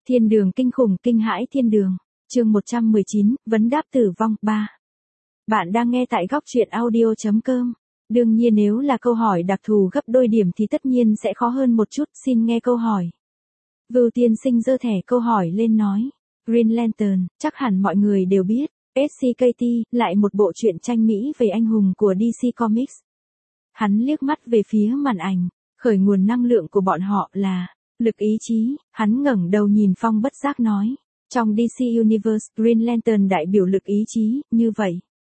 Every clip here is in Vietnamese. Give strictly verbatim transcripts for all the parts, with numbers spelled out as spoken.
Thiên đường kinh khủng kinh hãi thiên đường. Chương một trăm mười chín, vấn đáp tử vong ba. Bạn đang nghe tại góc truyện audio chấm com. Đương nhiên nếu là câu hỏi đặc thù gấp đôi điểm thì tất nhiên sẽ khó hơn một chút, xin nghe câu hỏi. Vưu Tiên Sinh giơ thẻ câu hỏi lên nói. Green Lantern, chắc hẳn mọi người đều biết. ét xê ca tê, lại một bộ truyện tranh Mỹ về anh hùng của đê xê Comics. Hắn liếc mắt về phía màn ảnh, khởi nguồn năng lượng của bọn họ là lực ý chí, hắn ngẩng đầu nhìn Phong bất giác nói. Trong đê xê Universe, Green Lantern đại biểu lực ý chí, như vậy.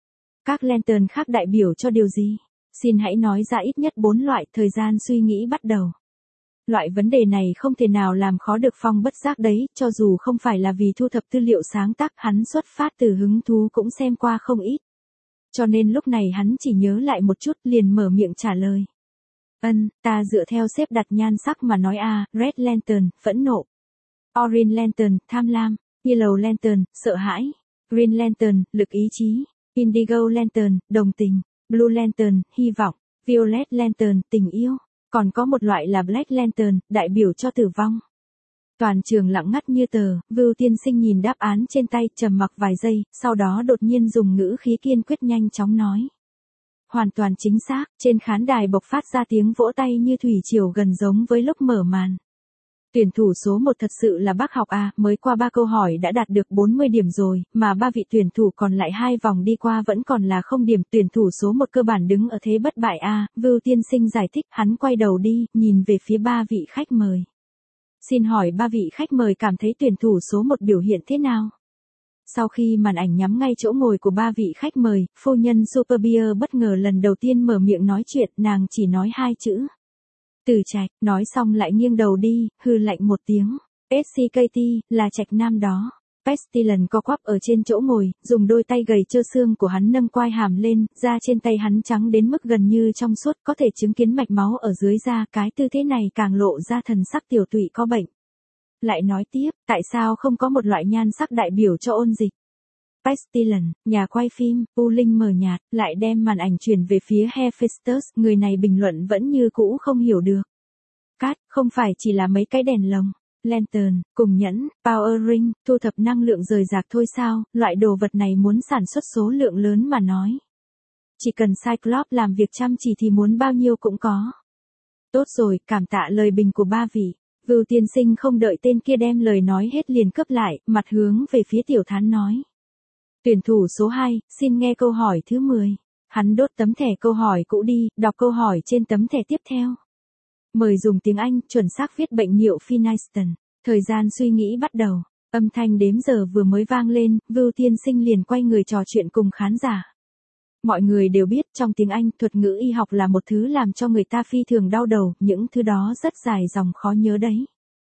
Các Lantern khác đại biểu cho điều gì? Xin hãy nói ra ít nhất bốn loại. Thời gian suy nghĩ bắt đầu. Loại vấn đề này không thể nào làm khó được Phong bất giác đấy, cho dù không phải là vì thu thập tư liệu sáng tác, hắn xuất phát từ hứng thú cũng xem qua không ít. Cho nên lúc này hắn chỉ nhớ lại một chút liền mở miệng trả lời. Ân, ta dựa theo xếp đặt nhan sắc mà nói a, Red Lantern, phẫn nộ. Orange Lantern, tham lam. Yellow Lantern, sợ hãi. Green Lantern, lực ý chí. Indigo Lantern, đồng tình. Blue Lantern, hy vọng. Violet Lantern, tình yêu. Còn có một loại là Black Lantern, đại biểu cho tử vong. Toàn trường lặng ngắt như tờ, Vưu Tiên Sinh nhìn đáp án trên tay, trầm mặc vài giây, sau đó đột nhiên dùng ngữ khí kiên quyết nhanh chóng nói. Hoàn toàn chính xác, trên khán đài bộc phát ra tiếng vỗ tay như thủy triều gần giống với lúc mở màn. Tuyển thủ số một thật sự là bác học A, mới qua ba câu hỏi đã đạt được bốn mươi điểm rồi, mà ba vị tuyển thủ còn lại hai vòng đi qua vẫn còn là không điểm. Tuyển thủ số một cơ bản đứng ở thế bất bại A, Vưu Tiên Sinh giải thích, hắn quay đầu đi, nhìn về phía ba vị khách mời. Xin hỏi ba vị khách mời cảm thấy tuyển thủ số một biểu hiện thế nào? Sau khi màn ảnh nhắm ngay chỗ ngồi của ba vị khách mời, phu nhân Super Beer bất ngờ lần đầu tiên mở miệng nói chuyện, nàng chỉ nói hai chữ. Từ Trạch, nói xong lại nghiêng đầu đi, hừ lạnh một tiếng. ét xê ca tê, là Trạch Nam đó. Pestilence co quắp ở trên chỗ ngồi, dùng đôi tay gầy trơ xương của hắn nâng quai hàm lên, da trên tay hắn trắng đến mức gần như trong suốt, có thể chứng kiến mạch máu ở dưới da, cái tư thế này càng lộ ra thần sắc tiểu tụy có bệnh. Lại nói tiếp, tại sao không có một loại nhan sắc đại biểu cho ôn dịch? Pestilence, nhà quay phim, U Linh mờ nhạt, lại đem màn ảnh chuyển về phía Hephaestus, người này bình luận vẫn như cũ không hiểu được. Cát, không phải chỉ là mấy cái đèn lồng, lantern, cùng nhẫn, power ring, thu thập năng lượng rời rạc thôi sao, loại đồ vật này muốn sản xuất số lượng lớn mà nói. Chỉ cần Cyclops làm việc chăm chỉ thì muốn bao nhiêu cũng có. Tốt rồi, cảm tạ lời bình của ba vị. Vưu Tiên Sinh không đợi tên kia đem lời nói hết liền cấp lại, mặt hướng về phía Tiểu Thán nói. Tuyển thủ số hai, xin nghe câu hỏi thứ mười. Hắn đốt tấm thẻ câu hỏi cũ đi, đọc câu hỏi trên tấm thẻ tiếp theo. Mời dùng tiếng Anh, chuẩn xác viết bệnh hiệu Finiston. Thời gian suy nghĩ bắt đầu. Âm thanh đếm giờ vừa mới vang lên, Vưu Tiên Sinh liền quay người trò chuyện cùng khán giả. Mọi người đều biết trong tiếng Anh, thuật ngữ y học là một thứ làm cho người ta phi thường đau đầu, những thứ đó rất dài dòng khó nhớ đấy.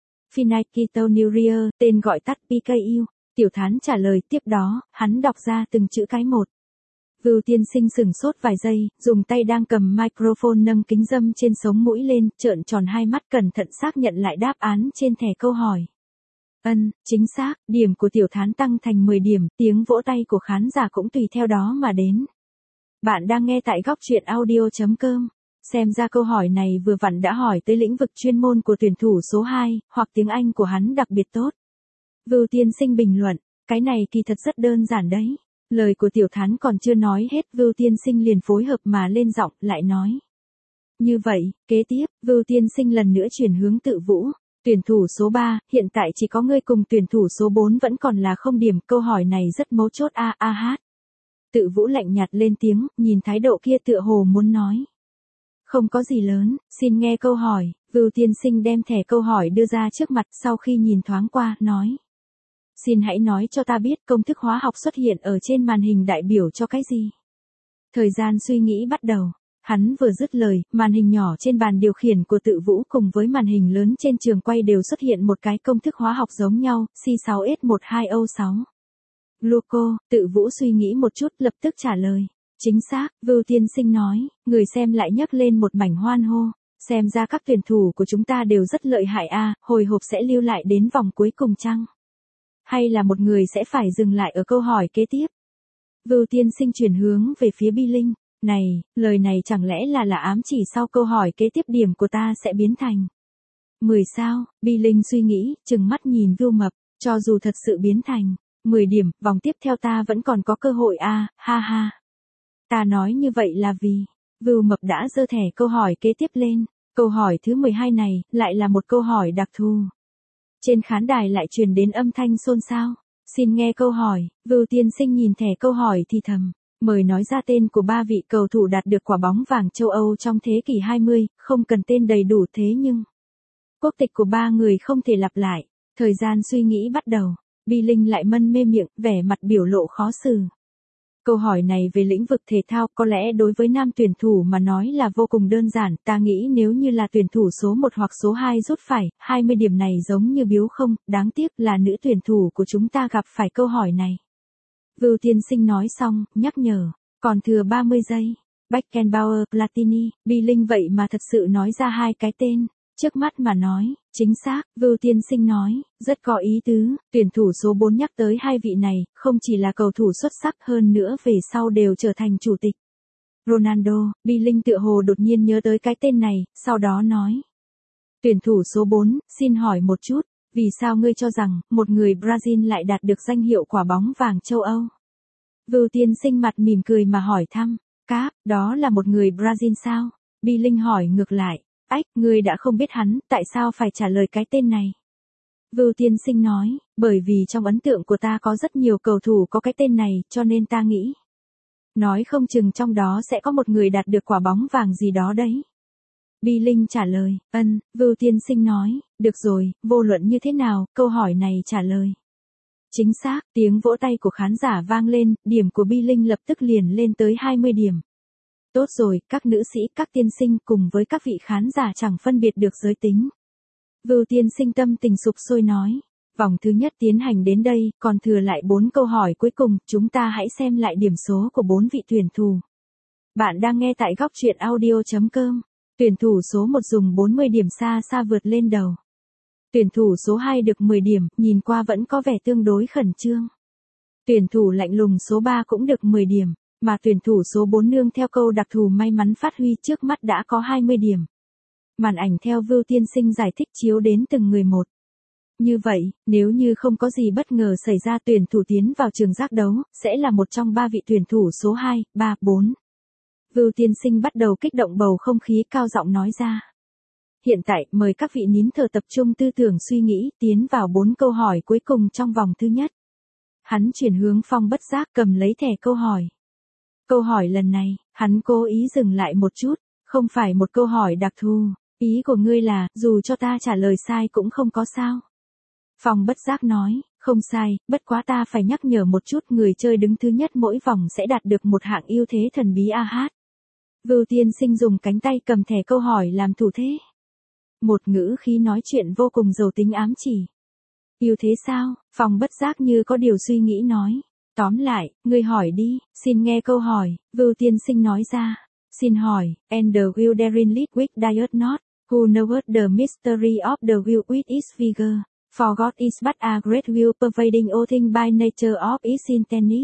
Phenylketonuria, tên gọi tắt pê ca u. Tiểu Thán trả lời, tiếp đó, hắn đọc ra từng chữ cái một. Vưu Tiên Sinh sừng sốt vài giây, dùng tay đang cầm microphone nâng kính râm trên sống mũi lên, trợn tròn hai mắt cẩn thận xác nhận lại đáp án trên thẻ câu hỏi. Ân, chính xác, điểm của Tiểu Thán tăng thành mười điểm, tiếng vỗ tay của khán giả cũng tùy theo đó mà đến. Bạn đang nghe tại góc truyện audio chấm com. Xem ra câu hỏi này vừa vặn đã hỏi tới lĩnh vực chuyên môn của tuyển thủ số hai, hoặc tiếng Anh của hắn đặc biệt tốt. Vưu Tiên Sinh bình luận, cái này kỳ thật rất đơn giản đấy. Lời của Tiểu Thán còn chưa nói hết, Vưu Tiên Sinh liền phối hợp mà lên giọng, lại nói. Như vậy, kế tiếp, Vưu Tiên Sinh lần nữa chuyển hướng Tự Vũ. Tuyển thủ số ba, hiện tại chỉ có ngươi cùng tuyển thủ số bốn vẫn còn là không điểm, câu hỏi này rất mấu chốt a a hát. Tự Vũ lạnh nhạt lên tiếng, nhìn thái độ kia tựa hồ muốn nói. Không có gì lớn, xin nghe câu hỏi. Vưu Tiên Sinh đem thẻ câu hỏi đưa ra trước mặt, sau khi nhìn thoáng qua, nói. Xin hãy nói cho ta biết công thức hóa học xuất hiện ở trên màn hình đại biểu cho cái gì? Thời gian suy nghĩ bắt đầu. Hắn vừa dứt lời, màn hình nhỏ trên bàn điều khiển của Tự Vũ cùng với màn hình lớn trên trường quay đều xuất hiện một cái công thức hóa học giống nhau, C sáu S một hai O sáu. Gluco, Tự Vũ suy nghĩ một chút lập tức trả lời. Chính xác, Vưu Tiên Sinh nói, người xem lại nhấc lên một mảnh hoan hô. Xem ra các tuyển thủ của chúng ta đều rất lợi hại a, hồi hộp sẽ lưu lại đến vòng cuối cùng chăng? Hay là một người sẽ phải dừng lại ở câu hỏi kế tiếp? Vưu Tiên Sinh chuyển hướng về phía Bi Linh. Này, lời này chẳng lẽ là là ám chỉ sau câu hỏi kế tiếp điểm của ta sẽ biến thành. mười sao, Bi Linh suy nghĩ, trừng mắt nhìn Vưu Mập, cho dù thật sự biến thành mười điểm, vòng tiếp theo ta vẫn còn có cơ hội a, ha ha. Ta nói như vậy là vì, Vưu Mập đã giơ thẻ câu hỏi kế tiếp lên, câu hỏi thứ mười hai này, lại là một câu hỏi đặc thù. Trên khán đài lại truyền đến âm thanh xôn xao, xin nghe câu hỏi, Vưu tiên sinh nhìn thẻ câu hỏi thì thầm, mời nói ra tên của ba vị cầu thủ đạt được quả bóng vàng châu Âu trong thế kỷ hai mươi, không cần tên đầy đủ thế nhưng, quốc tịch của ba người không thể lặp lại, thời gian suy nghĩ bắt đầu, Bi Linh lại mân mê miệng, vẻ mặt biểu lộ khó xử. Câu hỏi này về lĩnh vực thể thao có lẽ đối với nam tuyển thủ mà nói là vô cùng đơn giản, ta nghĩ nếu như là tuyển thủ số một hoặc số hai rút phải, hai mươi điểm này giống như biếu không, đáng tiếc là nữ tuyển thủ của chúng ta gặp phải câu hỏi này. Vưu tiên sinh nói xong, nhắc nhở, còn thừa ba mươi giây, Beckenbauer, Platini, Bi Linh vậy mà thật sự nói ra hai cái tên. Trước mắt mà nói, chính xác, Vưu tiên sinh nói, rất có ý tứ, tuyển thủ số bốn nhắc tới hai vị này, không chỉ là cầu thủ xuất sắc hơn nữa về sau đều trở thành chủ tịch. Ronaldo, Bi Linh tựa hồ đột nhiên nhớ tới cái tên này, sau đó nói. Tuyển thủ số bốn, xin hỏi một chút, vì sao ngươi cho rằng, một người Brazil lại đạt được danh hiệu quả bóng vàng châu Âu? Vưu tiên sinh mặt mỉm cười mà hỏi thăm, Cáp, đó là một người Brazil sao? Bi Linh hỏi ngược lại. Ách, ngươi đã không biết hắn, tại sao phải trả lời cái tên này? Vưu tiên sinh nói, bởi vì trong ấn tượng của ta có rất nhiều cầu thủ có cái tên này, cho nên ta nghĩ. Nói không chừng trong đó sẽ có một người đạt được quả bóng vàng gì đó đấy. Bi Linh trả lời, ân, Vưu tiên sinh nói, được rồi, vô luận như thế nào, câu hỏi này trả lời. Chính xác, tiếng vỗ tay của khán giả vang lên, điểm của Bi Linh lập tức liền lên tới hai mươi điểm. Tốt rồi, các nữ sĩ, các tiên sinh cùng với các vị khán giả chẳng phân biệt được giới tính. Vưu tiên sinh tâm tình sục sôi nói. Vòng thứ nhất tiến hành đến đây, còn thừa lại bốn câu hỏi cuối cùng, chúng ta hãy xem lại điểm số của bốn vị tuyển thủ. Bạn đang nghe tại góc truyện audio chấm com. Tuyển thủ số một dùng bốn mươi điểm xa xa vượt lên đầu. Tuyển thủ số hai được mười điểm, nhìn qua vẫn có vẻ tương đối khẩn trương. Tuyển thủ lạnh lùng số ba cũng được mười điểm. Mà tuyển thủ số bốn nương theo câu đặc thù may mắn phát huy trước mắt đã có hai mươi điểm. Màn ảnh theo Vưu tiên sinh giải thích chiếu đến từng người một. Như vậy, nếu như không có gì bất ngờ xảy ra tuyển thủ tiến vào trường giác đấu, sẽ là một trong ba vị tuyển thủ số hai, ba, bốn. Vưu tiên sinh bắt đầu kích động bầu không khí cao giọng nói ra. Hiện tại, mời các vị nín thở tập trung tư tưởng suy nghĩ, tiến vào bốn câu hỏi cuối cùng trong vòng thứ nhất. Hắn chuyển hướng Phong Bất Giác cầm lấy thẻ câu hỏi. Câu hỏi lần này, hắn cố ý dừng lại một chút, không phải một câu hỏi đặc thù, ý của ngươi là, dù cho ta trả lời sai cũng không có sao. Phong Bất Giác nói, không sai, bất quá ta phải nhắc nhở một chút người chơi đứng thứ nhất mỗi vòng sẽ đạt được một hạng ưu thế thần bí a hát. Vưu tiên sinh dùng cánh tay cầm thẻ câu hỏi làm thủ thế. Một ngữ khí nói chuyện vô cùng giàu tính ám chỉ. Ưu thế sao? Phong Bất Giác như có điều suy nghĩ nói. Tóm lại, ngươi hỏi đi, xin nghe câu hỏi, Vưu tiên sinh nói ra. Xin hỏi, and the wildering lead with diet not, who knoweth the mystery of the will with its figure, for God is but a great will pervading all things by nature of its intentions.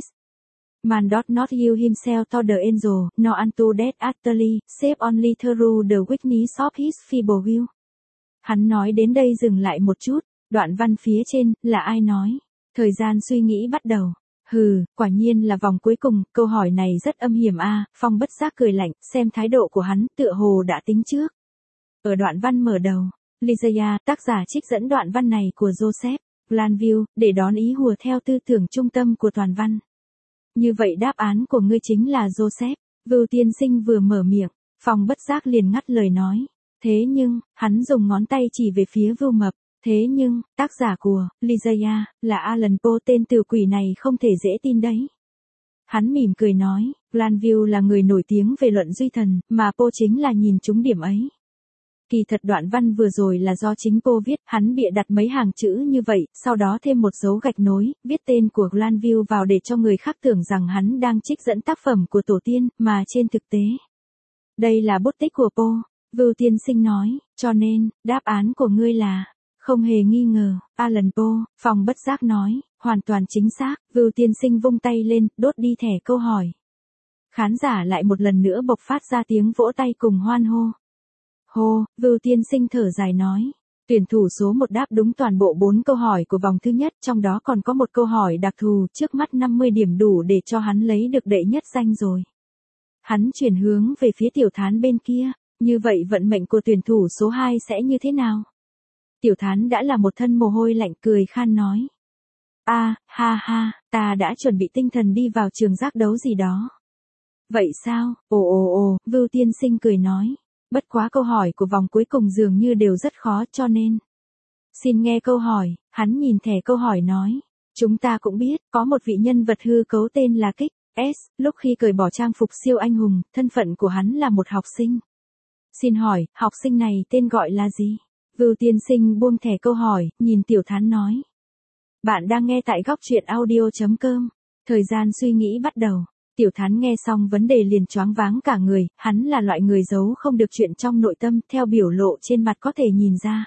Man doth not yield himself to the angel, nor unto death utterly, save only through the weakness of his feeble will. Hắn nói đến đây dừng lại một chút, đoạn văn phía trên, là ai nói? Thời gian suy nghĩ bắt đầu. Hừ, quả nhiên là vòng cuối cùng, câu hỏi này rất âm hiểm a. Phong Bất Giác cười lạnh, xem thái độ của hắn, tựa hồ đã tính trước. Ở đoạn văn mở đầu, Lysia, tác giả trích dẫn đoạn văn này của Joseph Glanville, để đón ý hùa theo tư tưởng trung tâm của toàn văn. Như vậy đáp án của ngươi chính là Joseph. Vưu tiên sinh vừa mở miệng, Phong Bất Giác liền ngắt lời nói. Thế nhưng, hắn dùng ngón tay chỉ về phía Vưu Mập. Thế nhưng, tác giả của Lysia là Alan Poe, tên tử quỷ này không thể dễ tin đấy. Hắn mỉm cười nói, Glanville là người nổi tiếng về luận duy thần, mà Poe chính là nhìn trúng điểm ấy. Kỳ thật đoạn văn vừa rồi là do chính Poe viết, hắn bịa đặt mấy hàng chữ như vậy, sau đó thêm một dấu gạch nối, viết tên của Glanville vào để cho người khác tưởng rằng hắn đang trích dẫn tác phẩm của tổ tiên, mà trên thực tế. Đây là bút tích của Poe, Vưu tiên sinh nói, cho nên, đáp án của ngươi là... Không hề nghi ngờ, Alan Poe, Phong Bất Giác nói, hoàn toàn chính xác, Vưu tiên sinh vung tay lên, đốt đi thẻ câu hỏi. Khán giả lại một lần nữa bộc phát ra tiếng vỗ tay cùng hoan hô. Hô, Vưu tiên sinh thở dài nói, Tuyển thủ số một đáp đúng toàn bộ bốn câu hỏi của vòng thứ nhất, trong đó còn có một câu hỏi đặc thù, trước mắt năm mươi điểm đủ để cho hắn lấy được đệ nhất danh rồi. Hắn chuyển hướng về phía Tiểu Thán bên kia, như vậy vận mệnh của tuyển thủ số hai sẽ như thế nào? Tiểu Thán đã là một thân mồ hôi lạnh, cười khan nói. A, ha ha, ta đã chuẩn bị tinh thần đi vào trường giác đấu gì đó. Vậy sao? Ồ ồ ồ, Vưu Tiên Sinh cười nói. Bất quá câu hỏi của vòng cuối cùng dường như đều rất khó cho nên. Xin nghe câu hỏi, hắn nhìn thẻ câu hỏi nói. Chúng ta cũng biết, có một vị nhân vật hư cấu tên là Kích S, lúc khi cởi bỏ trang phục siêu anh hùng, thân phận của hắn là một học sinh. Xin hỏi, học sinh này tên gọi là gì? Vưu Tiên Sinh buông thẻ câu hỏi, nhìn Tiểu Thán nói. Bạn đang nghe tại góc truyện audio.com. Thời gian suy nghĩ bắt đầu. Tiểu Thán nghe xong vấn đề liền choáng váng cả người, hắn là loại người giấu không được chuyện trong nội tâm, theo biểu lộ trên mặt có thể nhìn ra.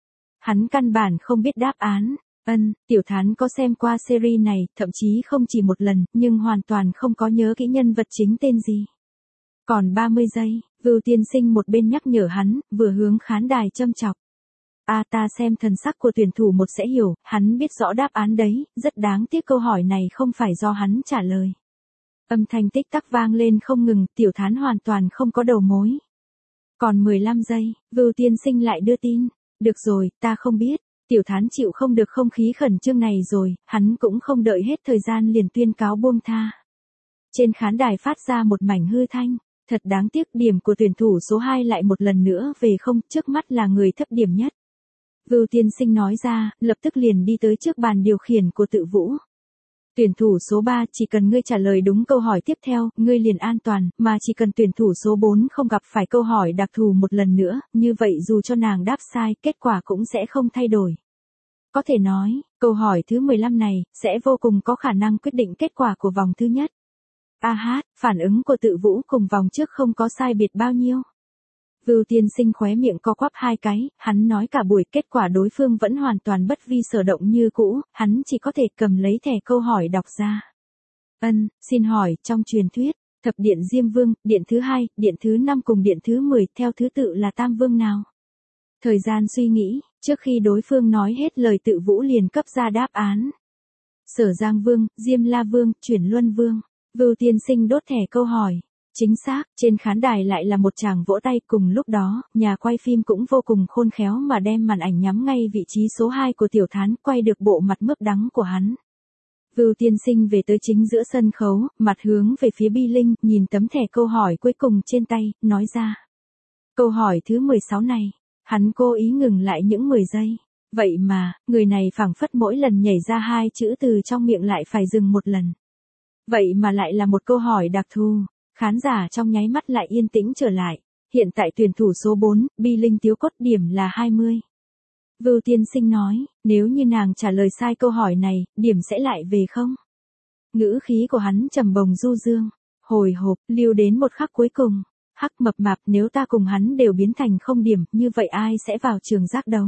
Hắn căn bản không biết đáp án. Ân, Tiểu Thán có xem qua series này, thậm chí không chỉ một lần, nhưng hoàn toàn không có nhớ kỹ nhân vật chính tên gì. Còn ba mươi giây, Vưu Tiên Sinh một bên nhắc nhở hắn, vừa hướng khán đài châm chọc. A ta xem thần sắc của tuyển thủ một sẽ hiểu, hắn biết rõ đáp án đấy, rất đáng tiếc câu hỏi này không phải do hắn trả lời. Âm thanh tích tắc vang lên không ngừng, Tiểu Thán hoàn toàn không có đầu mối. Còn mười lăm giây, Vưu Tiên Sinh lại đưa tin. Được rồi, ta không biết. Tiểu Thán chịu không được không khí khẩn trương này rồi, hắn cũng không đợi hết thời gian liền tuyên cáo buông tha. Trên khán đài phát ra một mảnh hư thanh. Thật đáng tiếc, điểm của tuyển thủ số hai lại một lần nữa về không, trước mắt là người thấp điểm nhất. Vưu Tiên Sinh nói ra, lập tức liền đi tới trước bàn điều khiển của Tự Vũ. Tuyển thủ số ba, chỉ cần ngươi trả lời đúng câu hỏi tiếp theo, ngươi liền an toàn, mà chỉ cần tuyển thủ số bốn không gặp phải câu hỏi đặc thù một lần nữa, như vậy dù cho nàng đáp sai, kết quả cũng sẽ không thay đổi. Có thể nói, câu hỏi thứ mười lăm này, sẽ vô cùng có khả năng quyết định kết quả của vòng thứ nhất. A hát, phản ứng của Tự Vũ cùng vòng trước không có sai biệt bao nhiêu. Vưu Tiên Sinh khóe miệng co quắp hai cái, hắn nói cả buổi, kết quả đối phương vẫn hoàn toàn bất vi sở động như cũ, hắn chỉ có thể cầm lấy thẻ câu hỏi đọc ra. Ân, xin hỏi, trong truyền thuyết, thập điện Diêm Vương, điện thứ hai, điện thứ năm cùng điện thứ mười, theo thứ tự là tam vương nào? Thời gian suy nghĩ, trước khi đối phương nói hết lời Tự Vũ liền cấp ra đáp án. Sở Giang Vương, Diêm La Vương, Chuyển Luân Vương. Vưu Tiên Sinh đốt thẻ câu hỏi. Chính xác, trên khán đài lại là một tràng vỗ tay, cùng lúc đó, nhà quay phim cũng vô cùng khôn khéo mà đem màn ảnh nhắm ngay vị trí số hai của Tiểu Thán, quay được bộ mặt mướp đắng của hắn. Vưu Tiên Sinh về tới chính giữa sân khấu, mặt hướng về phía Bi Linh, nhìn tấm thẻ câu hỏi cuối cùng trên tay, nói ra. Câu hỏi thứ mười sáu này, hắn cố ý ngừng lại những mười giây. Vậy mà, người này phảng phất mỗi lần nhảy ra hai chữ từ trong miệng lại phải dừng một lần. Vậy mà lại là một câu hỏi đặc thù. Khán giả trong nháy mắt lại yên tĩnh trở lại. Hiện tại tuyển thủ số bốn, Bi Linh Tiếu Cốt, điểm là hai mươi. Vưu Tiên Sinh nói, nếu như nàng trả lời sai câu hỏi này, điểm sẽ lại về không? Ngữ khí của hắn trầm bồng du dương, hồi hộp, lưu đến một khắc cuối cùng. Hắc mập mạp, nếu ta cùng hắn đều biến thành không điểm, như vậy ai sẽ vào trường giác đấu?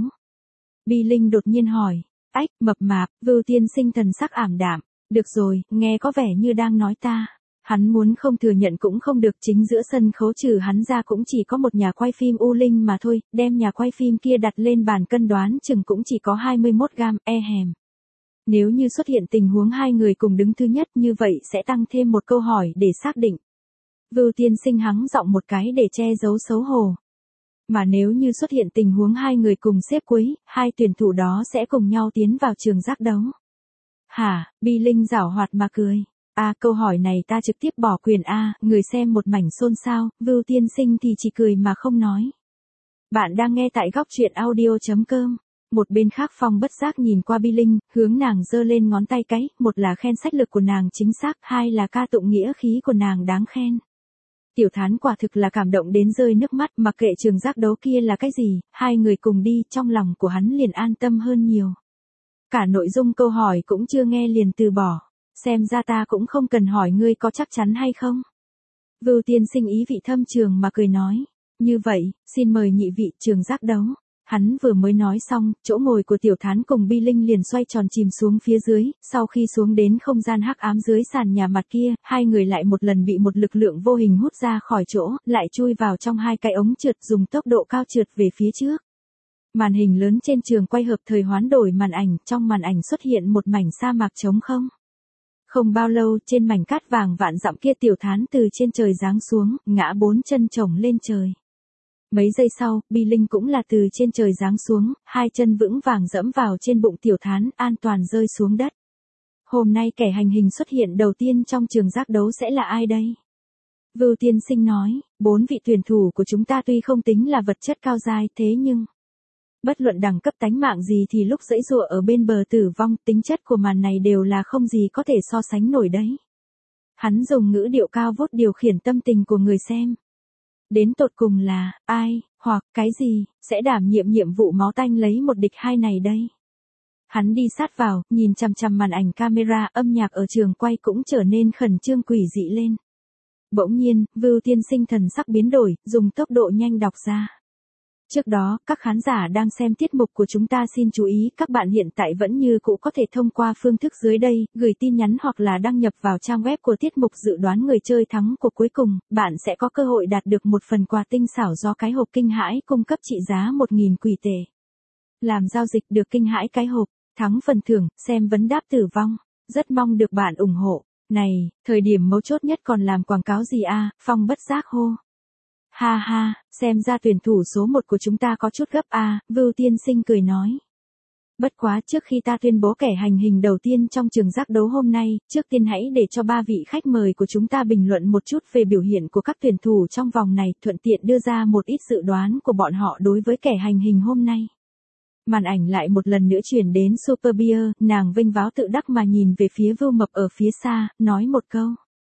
Bi Linh đột nhiên hỏi, ách, mập mạp, Vưu Tiên Sinh thần sắc ảm đạm. Được rồi, nghe có vẻ như đang nói ta. Hắn muốn không thừa nhận cũng không được, chính giữa sân khấu trừ hắn ra cũng chỉ có một nhà quay phim U Linh mà thôi, đem nhà quay phim kia đặt lên bàn cân đoán chừng cũng chỉ có hai mươi mốt gam, e hèm. Nếu như xuất hiện tình huống hai người cùng đứng thứ nhất như vậy sẽ tăng thêm một câu hỏi để xác định. Vưu Tiên Sinh hắng giọng một cái để che giấu xấu hổ. Mà nếu như xuất hiện tình huống hai người cùng xếp cuối, hai tuyển thủ đó sẽ cùng nhau tiến vào trường giác đấu. Hả, Bi Linh giảo hoạt mà cười. A à, câu hỏi này ta trực tiếp bỏ quyền A, người xem một mảnh xôn xao, Vưu Tiên Sinh thì chỉ cười mà không nói. Bạn đang nghe tại góc truyện audio.com. Một bên khác Phong bất giác nhìn qua Bi Linh, hướng nàng giơ lên ngón tay cái, một là khen sách lực của nàng chính xác, hai là ca tụng nghĩa khí của nàng đáng khen. Tiểu Thán quả thực là cảm động đến rơi nước mắt, mặc kệ trường giác đấu kia là cái gì, hai người cùng đi, trong lòng của hắn liền an tâm hơn nhiều. Cả nội dung câu hỏi cũng chưa nghe liền từ bỏ. Xem ra ta cũng không cần hỏi ngươi có chắc chắn hay không. Vưu Tiên Sinh ý vị thâm trường mà cười nói. Như vậy, xin mời nhị vị trường giác đấu. Hắn vừa mới nói xong, chỗ ngồi của Tiểu Thán cùng Bi Linh liền xoay tròn chìm xuống phía dưới, sau khi xuống đến không gian hắc ám dưới sàn nhà mặt kia, hai người lại một lần bị một lực lượng vô hình hút ra khỏi chỗ, lại chui vào trong hai cái ống trượt dùng tốc độ cao trượt về phía trước. Màn hình lớn trên trường quay hợp thời hoán đổi màn ảnh, trong màn ảnh xuất hiện một mảnh sa mạc trống không. Không bao lâu, trên mảnh cát vàng vạn dặm kia Tiểu Thán từ trên trời giáng xuống, ngã bốn chân chồng lên trời. Mấy giây sau, Bi Linh cũng là từ trên trời giáng xuống, hai chân vững vàng dẫm vào trên bụng Tiểu Thán, an toàn rơi xuống đất. Hôm nay kẻ hành hình xuất hiện đầu tiên trong trường giác đấu sẽ là ai đây? Vưu Tiên Sinh nói, bốn vị tuyển thủ của chúng ta tuy không tính là vật chất cao dai thế nhưng... Bất luận đẳng cấp tánh mạng gì thì lúc giãy giụa ở bên bờ tử vong, tính chất của màn này đều là không gì có thể so sánh nổi đấy. Hắn dùng ngữ điệu cao vút điều khiển tâm tình của người xem. Đến tột cùng là, ai, hoặc, cái gì, sẽ đảm nhiệm nhiệm vụ máu tanh lấy một địch hai này đây. Hắn đi sát vào, nhìn chằm chằm màn ảnh camera, âm nhạc ở trường quay cũng trở nên khẩn trương quỷ dị lên. Bỗng nhiên, Vưu Tiên Sinh thần sắc biến đổi, dùng tốc độ nhanh đọc ra. Trước đó, các khán giả đang xem tiết mục của chúng ta xin chú ý, các bạn hiện tại vẫn như cũ có thể thông qua phương thức dưới đây, gửi tin nhắn hoặc là đăng nhập vào trang web của tiết mục dự đoán người chơi thắng cuộc cuối cùng, bạn sẽ có cơ hội đạt được một phần quà tinh xảo do cái hộp kinh hãi cung cấp trị giá một nghìn quỷ tệ. Làm giao dịch được kinh hãi cái hộp, thắng phần thưởng, xem vấn đáp tử vong. Rất mong được bạn ủng hộ. Này, thời điểm mấu chốt nhất còn làm quảng cáo gì a? Phong bất giác hô. Ha ha, xem ra tuyển thủ số một của chúng ta có chút gấp a, Vưu Tiên Sinh cười nói. Bất quá trước khi ta tuyên bố kẻ hành hình đầu tiên trong trường giác đấu hôm nay, trước tiên hãy để cho ba vị khách mời của chúng ta bình luận một chút về biểu hiện của các tuyển thủ trong vòng này, thuận tiện đưa ra một ít dự đoán của bọn họ đối với kẻ hành hình hôm nay. Màn ảnh lại một lần nữa chuyển đến Super Beer, nàng vênh váo tự đắc mà nhìn về phía Vưu Mập ở phía xa, nói một câu.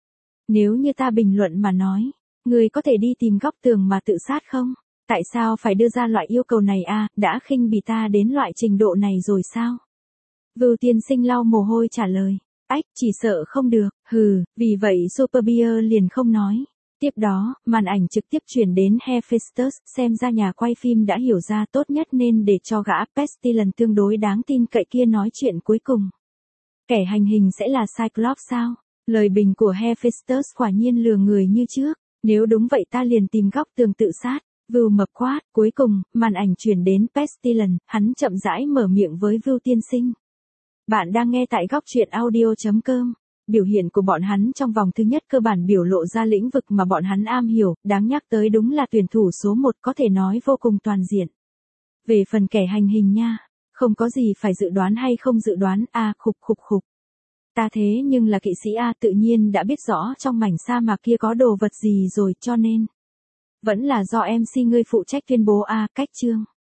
Nếu như ta bình luận mà nói, người có thể đi tìm góc tường mà tự sát không? Tại sao phải đưa ra loại yêu cầu này a? Đã khinh bỉ ta đến loại trình độ này rồi sao? Vưu Tiên Sinh lau mồ hôi trả lời. Ách, chỉ sợ không được, hừ, vì vậy Super Beer liền không nói. Tiếp đó, màn ảnh trực tiếp chuyển đến Hephaestus, xem ra nhà quay phim đã hiểu ra tốt nhất nên để cho gã Pestilence tương đối đáng tin cậy kia nói chuyện cuối cùng. Kẻ hành hình sẽ là Cyclops sao? Lời bình của Hephaestus quả nhiên lừa người như trước, nếu đúng vậy ta liền tìm góc tường tự sát. Vưu Mập quát, cuối cùng, màn ảnh chuyển đến Pestilence, hắn chậm rãi mở miệng với Vưu Tiên Sinh. Bạn đang nghe tại góc truyện audio chấm com. Biểu hiện của bọn hắn trong vòng thứ nhất cơ bản biểu lộ ra lĩnh vực mà bọn hắn am hiểu, đáng nhắc tới đúng là tuyển thủ số một có thể nói vô cùng toàn diện. Về phần kẻ hành hình nha, không có gì phải dự đoán hay không dự đoán, a à, khục khục khục. Ta thế nhưng là kỵ sĩ A tự nhiên đã biết rõ trong mảnh sa mạc kia có đồ vật gì rồi cho nên. Vẫn là do em xê ngươi phụ trách tuyên bố A, cách chương.